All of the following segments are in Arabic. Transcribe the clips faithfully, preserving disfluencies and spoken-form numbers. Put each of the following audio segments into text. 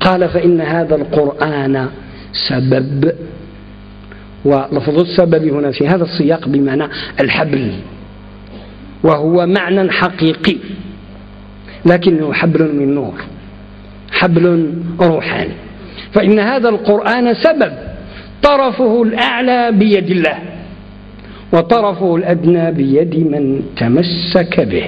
قال فإن هذا القرآن سبب، ولفظ السبب هنا في هذا السياق بمعنى الحبل، وهو معنى حقيقي لكنه حبل من نور، حبل روحاني. فإن هذا القرآن سبب، طرفه الأعلى بيد الله وطرفه الأدنى بيد من تمسك به.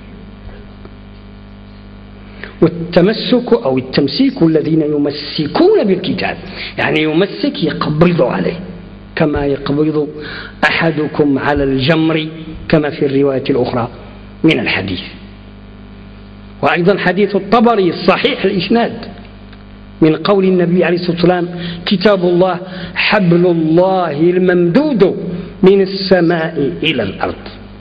والتمسك أو التمسيك الذين يمسكون بالكتاب، يعني يمسك يقبض عليه كما يقبض أحدكم على الجمر كما في الرواية الأخرى من الحديث. وأيضا حديث الطبري الصحيح الإسناد من قول النبي عليه الصلاة والسلام: كتاب الله حبل الله الممدود من السماء إلى الأرض.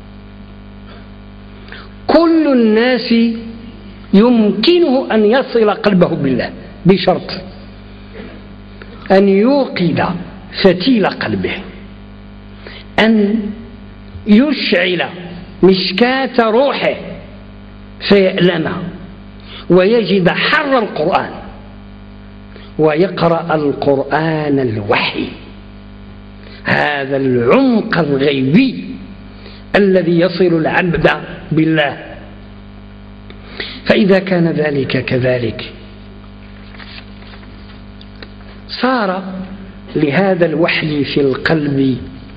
كل الناس يمكنه أن يصل قلبه بالله بشرط أن يوقد فتيل قلبه، أن يشعل مشكاة روحه فيألم ويجد حر القرآن ويقرأ القرآن الوحي، هذا العمق الغيبي الذي يصل العبد بالله. فإذا كان ذلك كذلك صار لهذا الوحي في القلب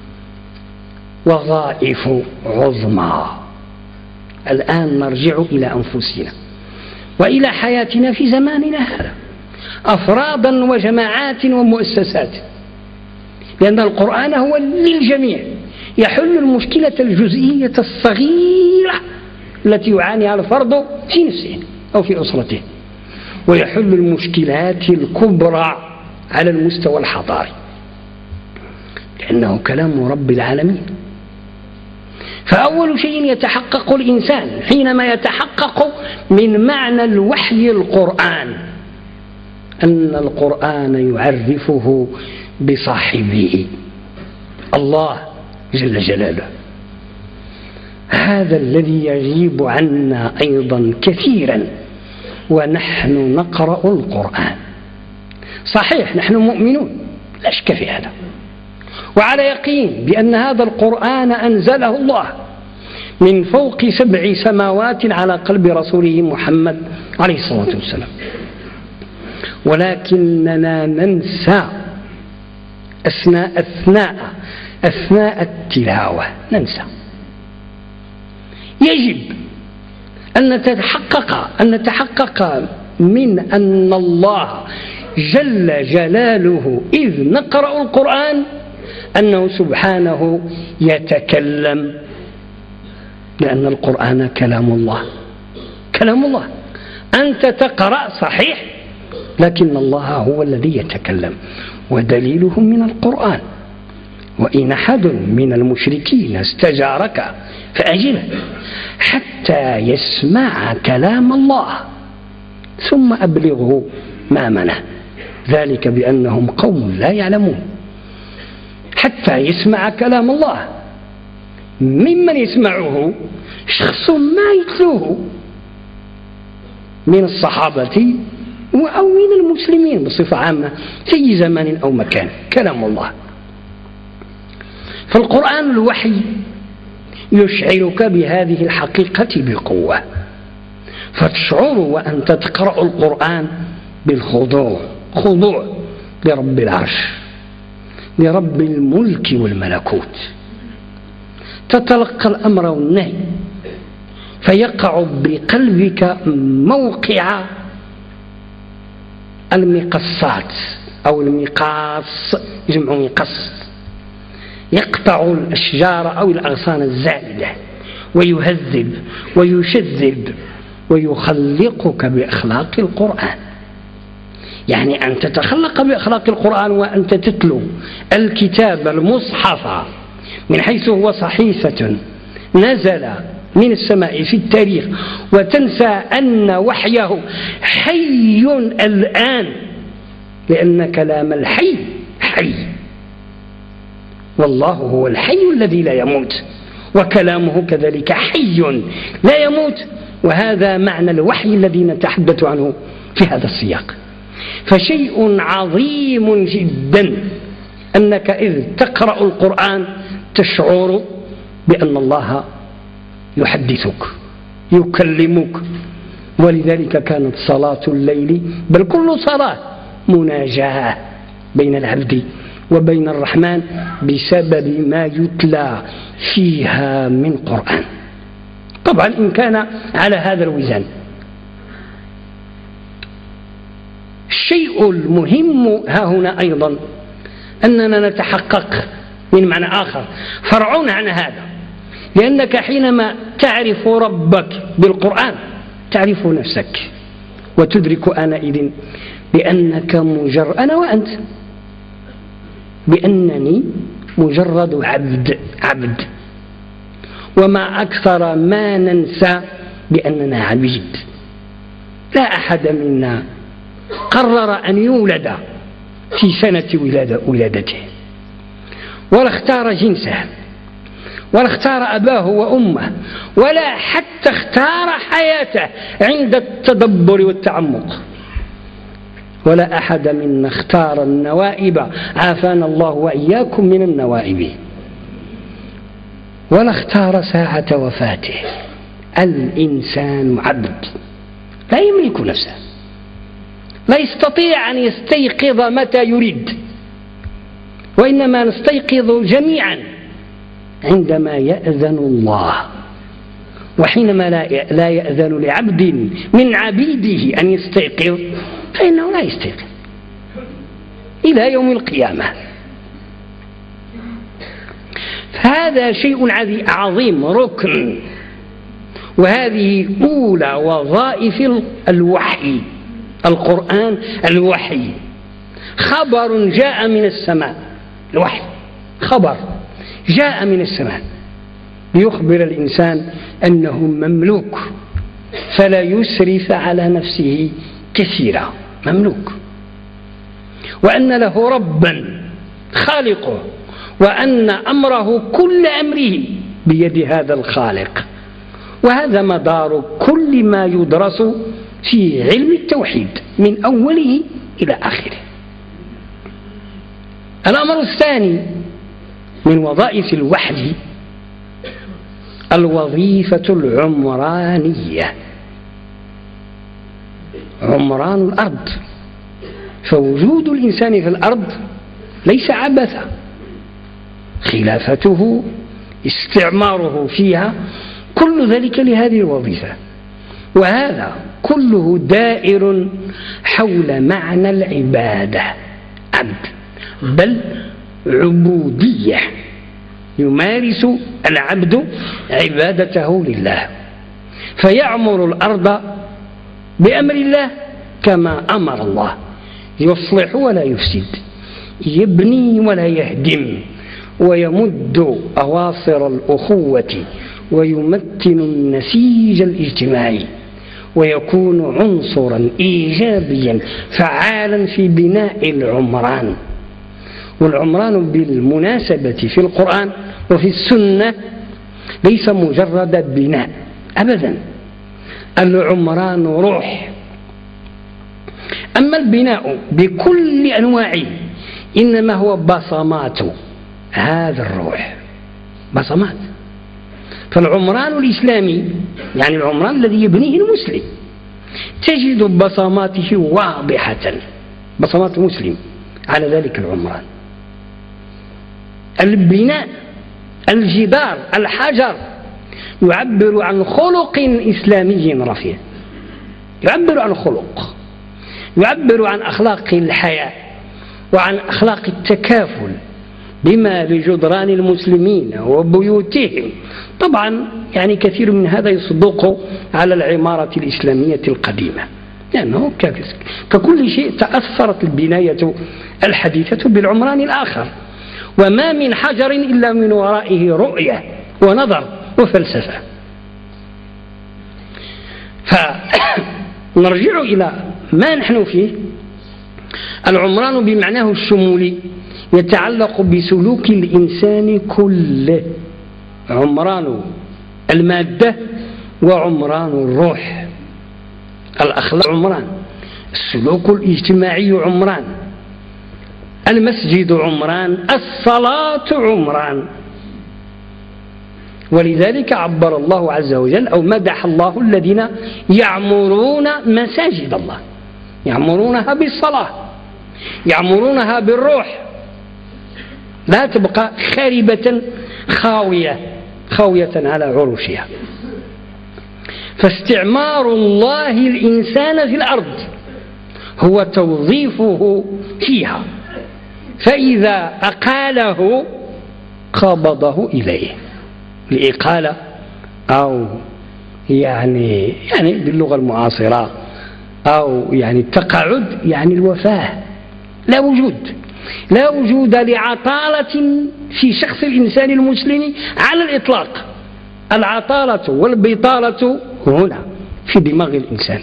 وظائف عظمى. الآن نرجع إلى أنفسنا وإلى حياتنا في زماننا هذا، أفرادا وجماعات ومؤسسات، لأن القرآن هو للجميع، يحل المشكلة الجزئية الصغيرة التي يعانيها الفرد في نفسه أو في أسرته، ويحل المشكلات الكبرى على المستوى الحضاري، لأنه كلام رب العالمين. فأول شيء يتحقق الإنسان حينما يتحقق من معنى الوحي القرآن أن القرآن يعرفه بصاحبه الله جل جلاله، هذا الذي يغيب عنا أيضا كثيرا ونحن نقرأ القرآن. صحيح نحن مؤمنون لا شك في هذا، وعلى يقين بأن هذا القرآن أنزله الله من فوق سبع سماوات على قلب رسوله محمد عليه الصلاة والسلام، ولكننا ننسى أثناء أثناء أثناء التلاوة ننسى. يجب أن نتحقق أن نتحقق من أن الله جل جلاله إذ نقرأ القرآن أنه سبحانه يتكلم، لأن القرآن كلام الله، كلام الله. أنت تقرأ صحيح، لكن الله هو الذي يتكلم، ودليله من القرآن: وإن أحد من المشركين استجارك فأجره حتى يسمع كلام الله ثم أبلغه مأمنه، ذلك بأنهم قوم لا يعلمون. حتى يسمع كلام الله، ممن يسمعه شخص ما يتلوه من الصحابة أو من المسلمين بصفة عامة في أي زمان أو مكان، كلام الله. فالقرآن الوحي يشعرك بهذه الحقيقة بقوة، فتشعر وأنت تقرأ القرآن بالخضوع، خضوع لرب العرش، لرب الملك والملكوت. تتلقى الأمر والنهي فيقع بقلبك موقع المقصات أو المقاص، جمع مقص، يقطع الأشجار أو الأغصان الزائدة ويهذب ويشذب ويخلقك بأخلاق القرآن. يعني أن تتخلق بأخلاق القرآن وأنت تتلو الكتاب المصحف من حيث هو صحيفة نزل من السماء في التاريخ، وتنسى أن وحيه حي الآن، لأن كلام الحي حي، والله هو الحي الذي لا يموت، وكلامه كذلك حي لا يموت. وهذا معنى الوحي الذي نتحدث عنه في هذا السياق. فشيء عظيم جدا أنك إذ تقرأ القرآن تشعر بأن الله يحدثك يكلمك. ولذلك كانت صلاة الليل بل كل صلاة مناجاة بين العبد وبين الرحمن بسبب ما يتلى فيها من قرآن. طبعا إن كان على هذا الوزن. الشيء المهم ها هنا أيضا أننا نتحقق من معنى آخر فرعون عن هذا، لأنك حينما تعرف ربك بالقرآن تعرف نفسك وتدرك آنئذ بأنك مجرد أنا وأنت بأنني مجرد عبد عبد وما أكثر ما ننسى بأننا عبيد. لا أحد منا قرر أن يولد في سنة ولادة ولادته ولا اختار جنسه ولا اختار أباه وأمه ولا حتى اختار حياته عند التدبر والتعمق، ولا أحد منا اختار النوائب عافانا الله وإياكم من النوائب، ولا اختار ساعة وفاته. الإنسان عبد لا يملك نفسه، لا يستطيع أن يستيقظ متى يريد، وإنما نستيقظ جميعا عندما يأذن الله. وحينما لا يأذن لعبد من عبيده أن يستيقظ فإنه لا يستيقظ إلى يوم القيامة. هذا شيء عظيم ركن، وهذه أولى وظائف الوحي. القرآن الوحي خبر جاء من السماء، الوحي خبر جاء من السماء ليخبر الإنسان أنه مملوك فلا يسرف على نفسه كثيرا، مملوك، وأن له ربا خالقه، وأن أمره كل أمره بيد هذا الخالق. وهذا مدار كل ما يدرس في علم التوحيد من أوله إلى آخره. الأمر الثاني من وظائف الوحي الوظيفة العمرانية، عمران الأرض. فوجود الإنسان في الأرض ليس عبثا، خلافته استعماره فيها كل ذلك لهذه الوظيفة. وهذا كله دائر حول معنى العبادة، عبد بل عبودية، يمارس العبد عبادته لله، فيعمر الأرض بأمر الله كما أمر الله، يصلح ولا يفسد، يبني ولا يهدم، ويمد أواصر الأخوة ويمتن النسيج الاجتماعي، ويكون عنصرا إيجابيا فعالا في بناء العمران. والعمران بالمناسبة في القرآن وفي السنة ليس مجرد بناء أبدا، العمران روح. أما البناء بكل أنواعه إنما هو بصمات هذا الروح، بصمات. فالعمران الإسلامي يعني العمران الذي يبنيه المسلم تجد بصماته واضحة، بصمات المسلم على ذلك العمران. البناء، الجدار، الحجر يعبر عن خلق إسلامي رفيع، يعبر عن خلق، يعبر عن أخلاق الحياة وعن أخلاق التكافل بما لجدران المسلمين وبيوتهم. طبعا يعني كثير من هذا يصدق على العمارة الإسلامية القديمة، لأنه ككل شيء تأثرت البناية الحديثة بالعمران الآخر، وما من حجر إلا من ورائه رؤية ونظر وفلسفة. فنرجع إلى ما نحن فيه. العمران بمعناه الشمولي يتعلق بسلوك الإنسان كله، عمران المادة وعمران الروح. الأخلاق عمران، السلوك الاجتماعي عمران، المسجد عمران، الصلاة عمران. ولذلك عبر الله عز وجل أو مدح الله الذين يعمرون مساجد الله، يعمرونها بالصلاة، يعمرونها بالروح، لا تبقى خاربة خاوية خاوية على عروشها. فاستعمار الله الإنسان في الأرض هو توظيفه فيها، فإذا أقاله قبضه إليه. الإقالة أو يعني يعني باللغة المعاصرة أو يعني التقاعد يعني الوفاة، لا وجود لا وجود لعطالة في شخص الإنسان المسلم على الإطلاق. العطالة والبطالة هنا في دماغ الإنسان.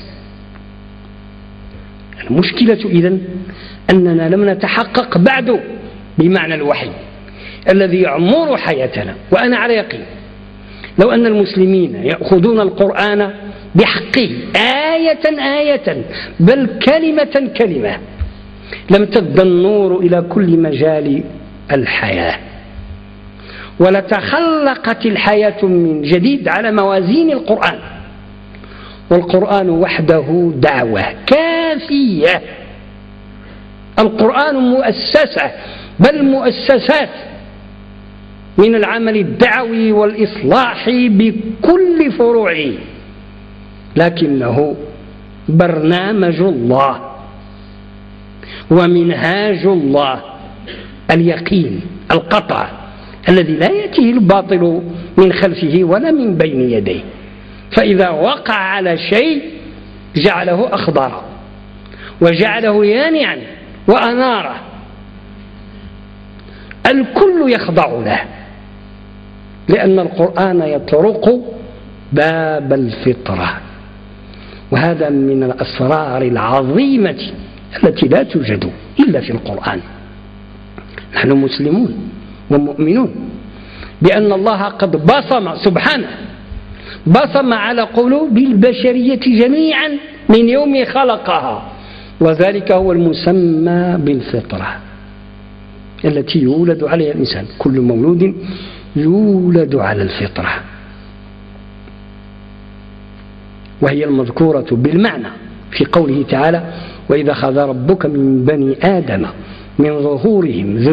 المشكلة إذن أننا لم نتحقق بعد بمعنى الوحي الذي يعمر حياتنا. وأنا على يقين لو أن المسلمين يأخذون القرآن بحقه آية آية بل كلمة كلمة لامتد النور إلى كل مجال الحياة، ولتخلقت الحياة من جديد على موازين القرآن. والقرآن وحده دعوة كافية. القرآن مؤسسة بل مؤسسات من العمل الدعوي والإصلاح بكل فروعه، لكنه برنامج الله ومنهاج الله، اليقين القطع الذي لا يأتيه الباطل من خلفه ولا من بين يديه. فإذا وقع على شيء جعله أخضر وجعله يانعا وأناره، الكل يخضع له، لأن القرآن يطرق باب الفطرة. وهذا من الأسرار العظيمة التي لا توجد إلا في القرآن. نحن مسلمون ومؤمنون بأن الله قد بصم سبحانه بصم على قلوب البشرية جميعا من يوم خلقها، وذلك هو المسمى بالفطرة التي يولد عليها الإنسان. كل مولود يولد على الفطرة، وهي المذكورة بالمعنى في قوله تعالى: وإذا أخذ ربك من بني آدم من ظهورهم